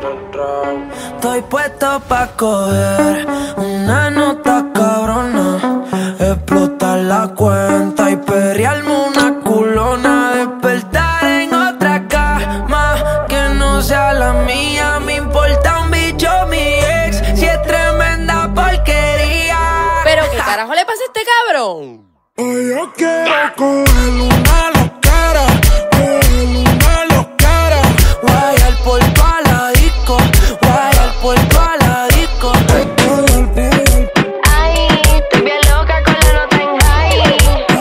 Estoy puesto pa' coger una nota cabrona, explotar la cuenta y perrearme una culona, despertar en otra cama que no sea la mía. Me importa un bicho mi ex, si es tremenda porquería. ¿Pero qué carajo le pasa a este cabrón? Hoy yo quiero coger una loquera, guayar por toda la disco, guayar por toda la disco. Ay, estoy bien loca con la nota en high.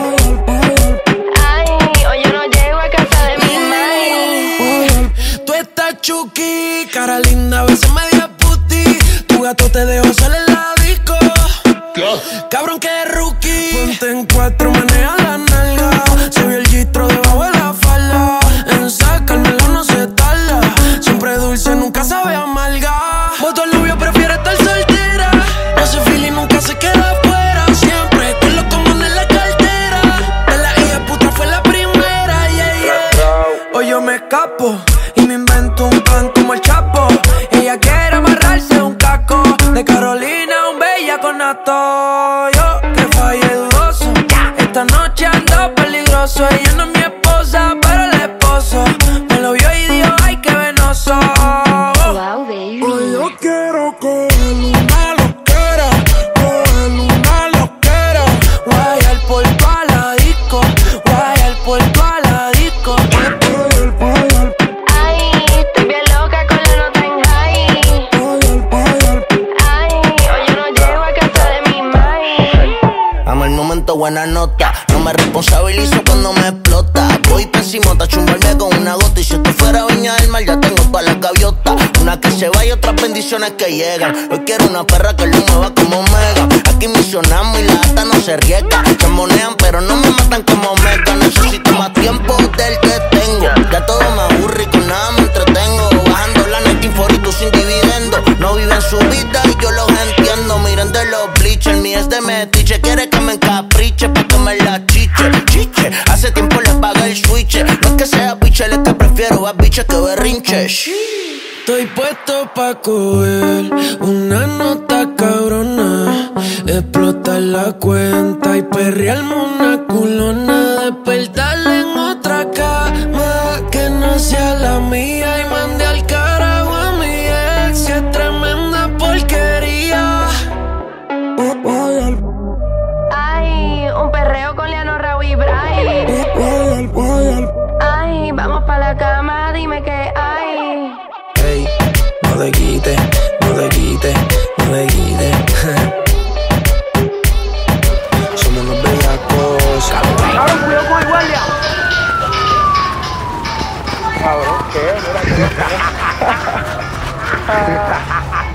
Ay, hoy yo no llego a casa de mi mai. Tú estás chuki, cara linda, a veces media puti. Tu gato te dejó salir en la disco. Cabrón que es rookie. Ponte en cuatro, maneja la nalga. Se vio el gistro debajo de la falda. En sacármela no se tarda. Siempre dulce, nunca sabe amarga. Voto el novio, prefiere estar soltera. No se fila y nunca se queda afuera. Siempre con los comandos en la cartera. De la hija puta fue la primera, yeah, yeah. Hoy yo me escapo y me invento un plan como el Chapo. Ella quiere amarrarse un caco. De Carolina, un bella con nato. Yo que fallé dudoso. Esta noche ando peligroso. Ella no es mi esposa, pero el esposo me lo vio y dijo, ay, qué venoso. Wow, baby. Hoy yo quiero coger una loquera, guayar por toda la disco, guayar por toda la disco. Ay, estoy bien loca con la nota en high. Ay, hoy yo no llego a casa de mi mai. Amo el momento, buena nota. No me responsabilizo cuando me explota. Voy pésimo, ta' chumbarme con una gota. Y si esto fuera Viña del Mar, ya tengo todas las gaviotas. Una que se va y otras bendiciones que llegan. Hoy quiero una perra que lo mueva como Mega. Aquí misionamos y la ata no se riega. Se monean pero no me matan como Mega. Necesito más tiempo del que tengo. Ya todo me aburre y con nada me entretengo. Bajando la 19 y tú sin dividendo. No viven su vida y yo los entiendo. Miren de los bleachers, mi es de metiche. Quiere que me encapriche pa' que me la chiche. Hace tiempo le pagué el switch. No es que sea biche, es que prefiero a biche que berrinche. Estoy puesto pa' coger una nota cabrona, explotar la cuenta y perrearme una culona, despertarle en otra cama que no sea la mía y mandé al carajo a mi ex, si es tremenda porquería. Ay, un perreo con Leano, Raúl y Bray. Ay, vamos pa' la cama, dime qué hay. Ey, no te quites, no te quites, no te quites. Somos unos bellacos. Cabrón, cuidado con el guardia. Cabrón, ¿qué? Mira,